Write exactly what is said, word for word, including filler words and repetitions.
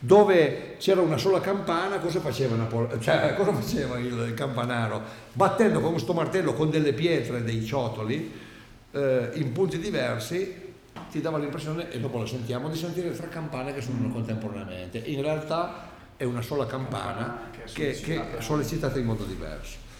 dove c'era una sola campana, cosa faceva, Napole- cioè, cosa faceva il campanaro? Battendo con questo martello con delle pietre, dei ciotoli, eh, in punti diversi, ti dava l'impressione, e dopo la sentiamo, di sentire tre campane che suonano contemporaneamente. In realtà è una sola campana che, che è sollecitata in modo diverso.